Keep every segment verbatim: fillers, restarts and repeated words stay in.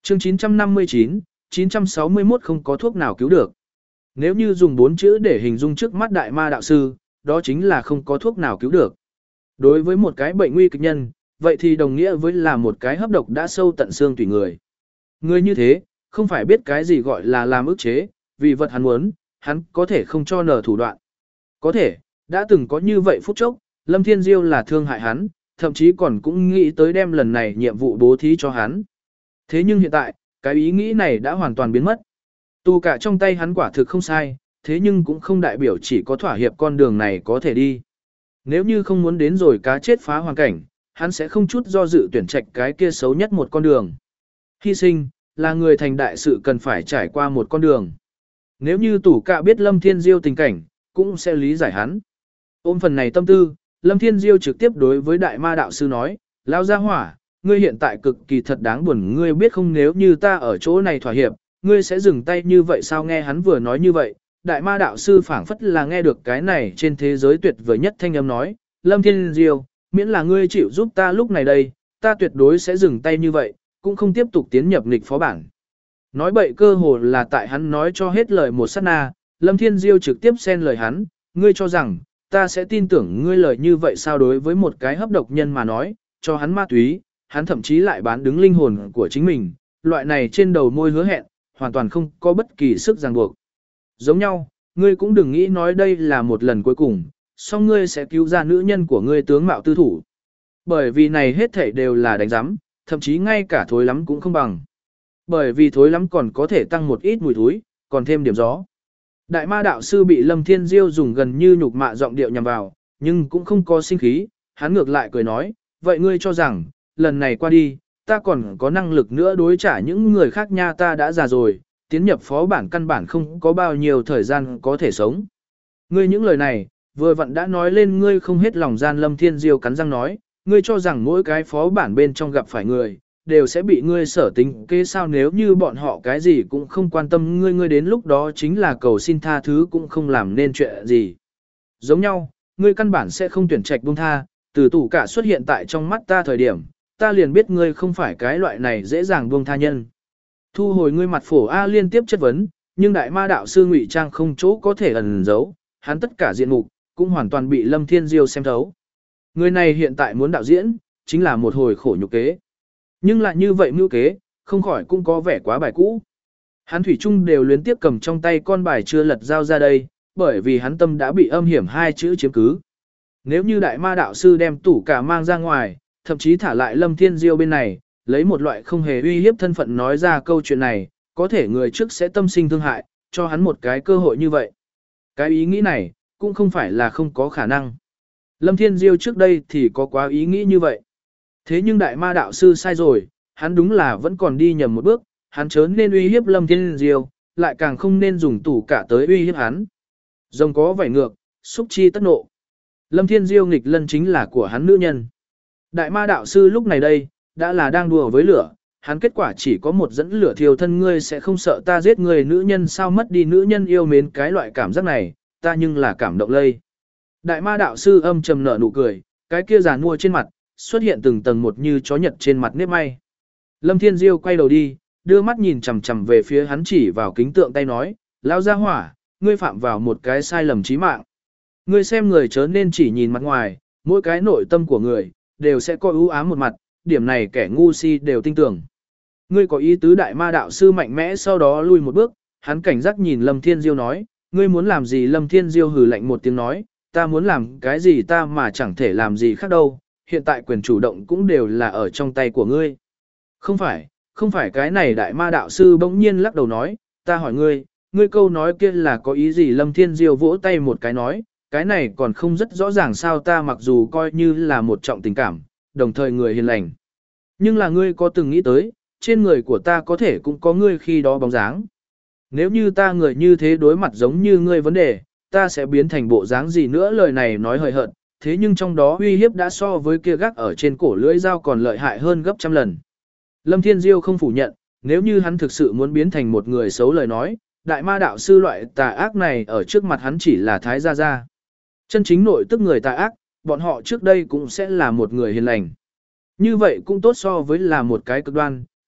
Chương chín trăm năm mươi chín, chín trăm sáu mươi mốt không có thuốc nào cứu được. Nếu như dùng bốn chữ để hình dung trước mắt đại ma đạo sư, đó chính là không có thuốc nào cứu được. Đối với một cái bệnh nguy kịch nhân, vậy thì đồng nghĩa với là một cái hấp độc đã sâu tận xương tủy người. Người như thế, không phải biết cái gì gọi là làm ức chế, vì vật hắn muốn, hắn có thể không cho nở thủ đoạn. Có thể, đã từng có như vậy phút chốc, Lâm Thiên Diêu là thương hại hắn, thậm chí còn cũng nghĩ tới đem lần này nhiệm vụ bố thí cho hắn. Thế nhưng hiện tại, cái ý nghĩ này đã hoàn toàn biến mất. Tu cả trong tay hắn quả thực không sai, thế nhưng cũng không đại biểu chỉ có thỏa hiệp con đường này có thể đi. Nếu như không muốn đến rồi cá chết phá hoàn cảnh, hắn sẽ không chút do dự tuyển trạch cái kia xấu nhất một con đường. Hy sinh, là người thành đại sự cần phải trải qua một con đường. Nếu như tủ cạ biết Lâm Thiên Diêu tình cảnh, cũng sẽ lý giải hắn. Ôm phần này tâm tư, Lâm Thiên Diêu trực tiếp đối với đại ma đạo sư nói, lao ra hỏa, ngươi hiện tại cực kỳ thật đáng buồn, ngươi biết không, nếu như ta ở chỗ này thỏa hiệp, ngươi sẽ dừng tay như vậy sao? Nghe hắn vừa nói như vậy, đại ma đạo sư phảng phất là nghe được cái này trên thế giới tuyệt vời nhất thanh âm nói, Lâm Thiên Diêu, miễn là ngươi chịu giúp ta lúc này đây, ta tuyệt đối sẽ dừng tay như vậy, cũng không tiếp tục tiến nhập nghịch phó bản. Nói bậy cơ hồ là tại hắn nói cho hết lời một sát na, Lâm Thiên Diêu trực tiếp xen lời hắn, ngươi cho rằng, ta sẽ tin tưởng ngươi lời như vậy sao? Đối với một cái hấp độc nhân mà nói, cho hắn ma túy, hắn thậm chí lại bán đứng linh hồn của chính mình, loại này trên đầu môi hứa hẹn, hoàn toàn không có bất kỳ sức ràng buộc. Giống nhau, ngươi cũng đừng nghĩ nói đây là một lần cuối cùng, song ngươi sẽ cứu ra nữ nhân của ngươi tướng mạo tư thủ. Bởi vì này hết thảy đều là đánh giám, thậm chí ngay cả thối lắm cũng không bằng. Bởi vì thối lắm còn có thể tăng một ít mùi thối, còn thêm điểm gió. Đại ma đạo sư bị Lâm Thiên Diêu dùng gần như nhục mạ giọng điệu nhằm vào, nhưng cũng không có sinh khí, hắn ngược lại cười nói, vậy ngươi cho rằng, lần này qua đi, ta còn có năng lực nữa đối trả những người khác nha, ta đã già rồi, tiến nhập phó bản căn bản không có bao nhiêu thời gian có thể sống. Ngươi những lời này, vừa vặn đã nói lên ngươi không hết lòng gian. Lâm Thiên Diêu cắn răng nói, ngươi cho rằng mỗi cái phó bản bên trong gặp phải người, đều sẽ bị ngươi sở tính kế sao? Nếu như bọn họ cái gì cũng không quan tâm ngươi, ngươi đến lúc đó chính là cầu xin tha thứ cũng không làm nên chuyện gì. Giống nhau, ngươi căn bản sẽ không tuyển trạch buông tha, từ tủ cả xuất hiện tại trong mắt ta thời điểm, ta liền biết ngươi không phải cái loại này dễ dàng buông tha nhân. Thu hồi ngươi mặt phổ A liên tiếp chất vấn, nhưng đại ma đạo sư ngụy trang không chỗ có thể ẩn giấu, hắn tất cả diện mục cũng hoàn toàn bị Lâm Thiên Diêu xem thấu. Người này hiện tại muốn đạo diễn, chính là một hồi khổ nhục kế. Nhưng lại như vậy mưu kế, không khỏi cũng có vẻ quá bài cũ. Hắn thủy chung đều luyến tiếp cầm trong tay con bài chưa lật giao ra đây, bởi vì hắn tâm đã bị âm hiểm hai chữ chiếm cứ. Nếu như đại ma đạo sư đem tủ cả mang ra ngoài, thậm chí thả lại Lâm Thiên Diêu bên này, lấy một loại không hề uy hiếp thân phận nói ra câu chuyện này, có thể người trước sẽ tâm sinh thương hại, cho hắn một cái cơ hội như vậy. Cái ý nghĩ này, cũng không phải là không có khả năng. Lâm Thiên Diêu trước đây thì có quá ý nghĩ như vậy. Thế nhưng đại ma đạo sư sai rồi, hắn đúng là vẫn còn đi nhầm một bước, hắn chớ nên uy hiếp Lâm Thiên Diêu, lại càng không nên dùng tủ cả tới uy hiếp hắn. Rồng có vảy ngược, xúc chi tất nộ. Lâm Thiên Diêu nghịch lân chính là của hắn nữ nhân. Đại ma đạo sư lúc này đây, đã là đang đùa với lửa, hắn kết quả chỉ có một dẫn lửa thiêu thân. Ngươi sẽ không sợ ta giết người nữ nhân sao? Mất đi nữ nhân yêu mến cái loại cảm giác này, ta nhưng là cảm động lây. Đại ma đạo sư âm trầm nở nụ cười, cái kia giàn mua trên mặt, xuất hiện từng tầng một như chó nhật trên mặt nếp may. Lâm Thiên Diêu quay đầu đi, đưa mắt nhìn chằm chằm về phía hắn, chỉ vào kính tượng tay nói, lao ra hỏa, ngươi phạm vào một cái sai lầm chí mạng. Ngươi xem người chớ nên chỉ nhìn mặt ngoài, mỗi cái nội tâm của người, đều sẽ có ưu ám một mặt, điểm này kẻ ngu si đều tin tưởng. Ngươi có ý tứ? Đại ma đạo sư mạnh mẽ sau đó lui một bước, hắn cảnh giác nhìn Lâm Thiên Diêu nói, ngươi muốn làm gì? Lâm Thiên Diêu hừ lạnh một tiếng nói, ta muốn làm cái gì ta mà chẳng thể làm gì khác đâu, hiện tại quyền chủ động cũng đều là ở trong tay của ngươi. Không phải, không phải cái này. Đại ma đạo sư bỗng nhiên lắc đầu nói, ta hỏi ngươi, ngươi câu nói kia là có ý gì? Lâm Thiên Diêu vỗ tay một cái nói, cái này còn không rất rõ ràng sao? Ta mặc dù coi như là một trọng tình cảm, đồng thời người hiền lành. Nhưng là ngươi có từng nghĩ tới, trên người của ta có thể cũng có ngươi khi đó bóng dáng. Nếu như ta người như thế đối mặt giống như ngươi vấn đề, ta sẽ biến thành bộ dáng gì nữa? Lời này nói hời hợt, thế nhưng trong đó uy hiếp đã so với kia gác ở trên cổ lưỡi dao còn lợi hại hơn gấp trăm lần. Lâm Thiên Diêu không phủ nhận, nếu như hắn thực sự muốn biến thành một người xấu lời nói, đại ma đạo sư loại tà ác này ở trước mặt hắn chỉ là thái gia gia. Chân chính nội tức người tà ác, bọn họ trước đây cũng sẽ là một người hiền lành. Như vậy cũng tốt so với là một cái cực đoan,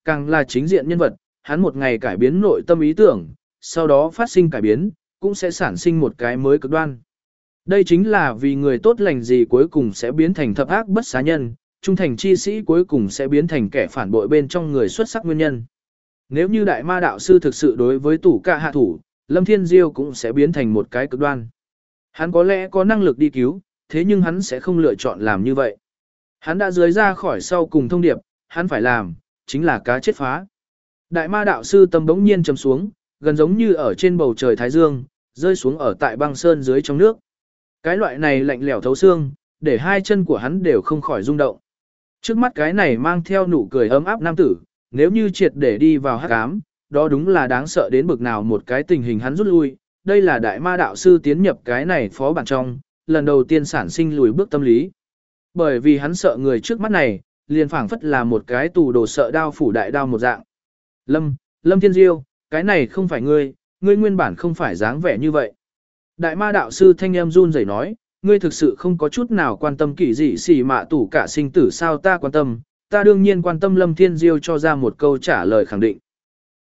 càng là chính diện nhân vật, hắn một ngày cải biến nội tâm ý tưởng, sau đó phát sinh cải biến, cũng sẽ sản sinh một cái mới cực đoan. Đây chính là vì người tốt lành gì cuối cùng sẽ biến thành thập ác bất xá nhân, trung thành chi sĩ cuối cùng sẽ biến thành kẻ phản bội bên trong người xuất sắc nguyên nhân. Nếu như đại ma đạo sư thực sự đối với tủ ca hạ thủ, Lâm Thiên Diêu cũng sẽ biến thành một cái cực đoan. Hắn có lẽ có năng lực đi cứu, thế nhưng hắn sẽ không lựa chọn làm như vậy. Hắn đã dưới ra khỏi sau cùng thông điệp, hắn phải làm, chính là cá chết phá. Đại ma đạo sư tâm bỗng nhiên trầm xuống, gần giống như ở trên bầu trời Thái Dương, rơi xuống ở tại băng sơn dưới trong nước. Cái loại này lạnh lẽo thấu xương, để hai chân của hắn đều không khỏi rung động. Trước mắt cái này mang theo nụ cười ấm áp nam tử, nếu như triệt để đi vào hắc ám, đó đúng là đáng sợ đến bực nào một cái tình hình hắn rút lui. Đây là đại ma đạo sư tiến nhập cái này phó bản trong, lần đầu tiên sản sinh lùi bước tâm lý. Bởi vì hắn sợ người trước mắt này, liền phảng phất là một cái tù đồ sợ đao phủ đại đao một dạng. Lâm, Lâm Thiên Diêu, cái này không phải ngươi, ngươi nguyên bản không phải dáng vẻ như vậy. Đại ma đạo sư thanh em run rẩy nói, ngươi thực sự không có chút nào quan tâm kỳ dị xỉ mạ tủ cả sinh tử sao ta quan tâm, ta đương nhiên quan tâm Lâm Thiên Diêu cho ra một câu trả lời khẳng định.